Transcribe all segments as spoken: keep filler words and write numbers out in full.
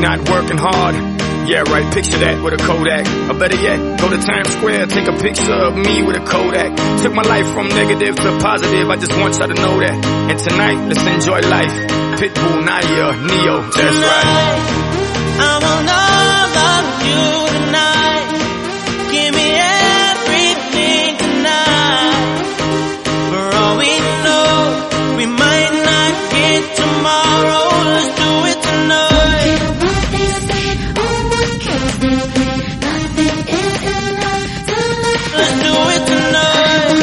not working hard. Yeah, right, picture that with a Kodak. Or better yet, go to Times Square, take a picture of me with a Kodak. Took my life from negative to positive, I just want y'all to know that. And tonight, let's enjoy life. Pitbull, Naya, Neo, that's right. I want all of you tonight. Give me everything tonight. For all we know, we might not get tomorrow. Let's do it tonight. Let's do it tonight.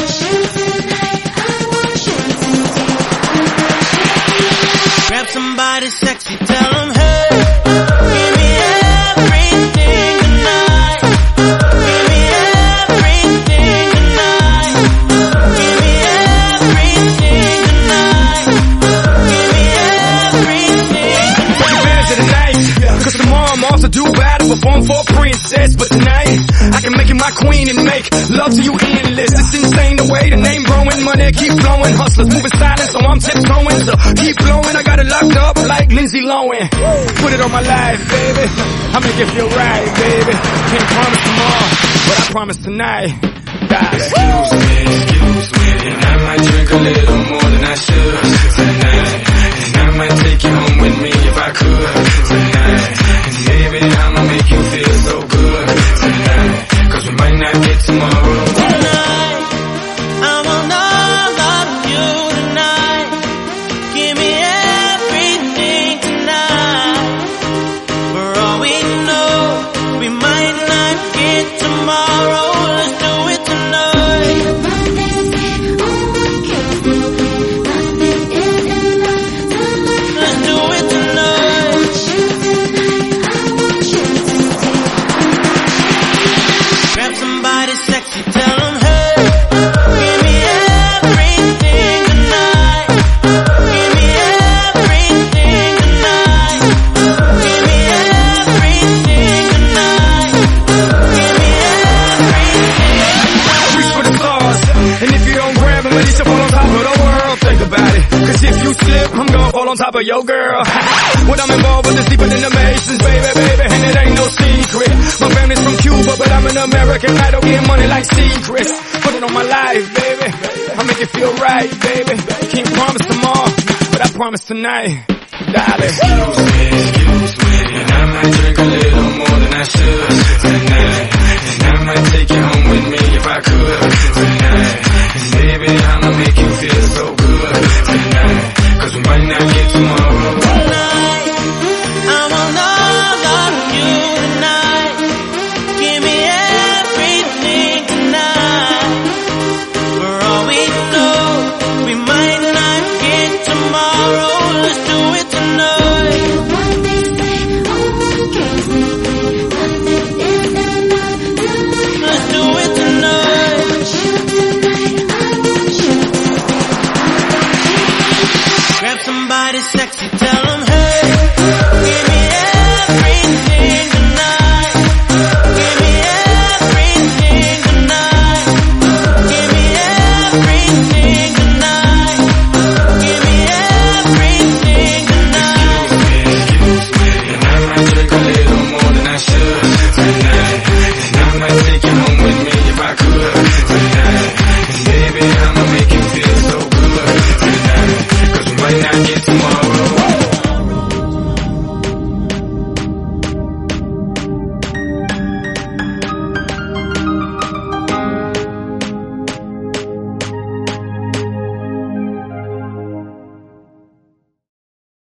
Grab somebody sexy, tell them hey. Give me everything tonight. Give me everything tonight. Give me everything tonight. Give me everything tonight. To the night, cause tomorrow I'm off to do battle, perform for a princess. But tonight, I can make you my queen and make love to you endless. It's insane the way the name growing, money keep flowing. Hustlers moving silent, so I'm tiptoeing. So keep flowing, I got it locked up like Lindsay Lohan. Put it on my life, baby. I make it feel right, baby. Can't promise tomorrow, but I promise tonight. Darling. Excuse me, excuse me, and I might drink a little more than I should tonight. And I might take you home with me if I could tonight. And baby, I'ma make you feel so good tonight. Cause we might not get tomorrow. Tonight, I want all of you tonight. Give me everything tonight. For all we know, we might not get tomorrow. Let's do it tonight. Let's do it tonight. Grab somebody sexy, tell them hey. Give me everything tonight. Give me everything tonight. Give me everything tonight. Give me everything. Reach for the stars, and if you don't grab them, at least you fall on top of the world. Think about it, cause if you slip, I'm gonna fall on top of your girl. What I'm involved with is deeper than the Masons, baby, baby, and it ain't no secret. My family's from Cuba, but I'm an American idol, getting money like secrets. Put it on my life, baby, I make it feel right, baby. Can't promise tomorrow, but I promise tonight, darling. Excuse me,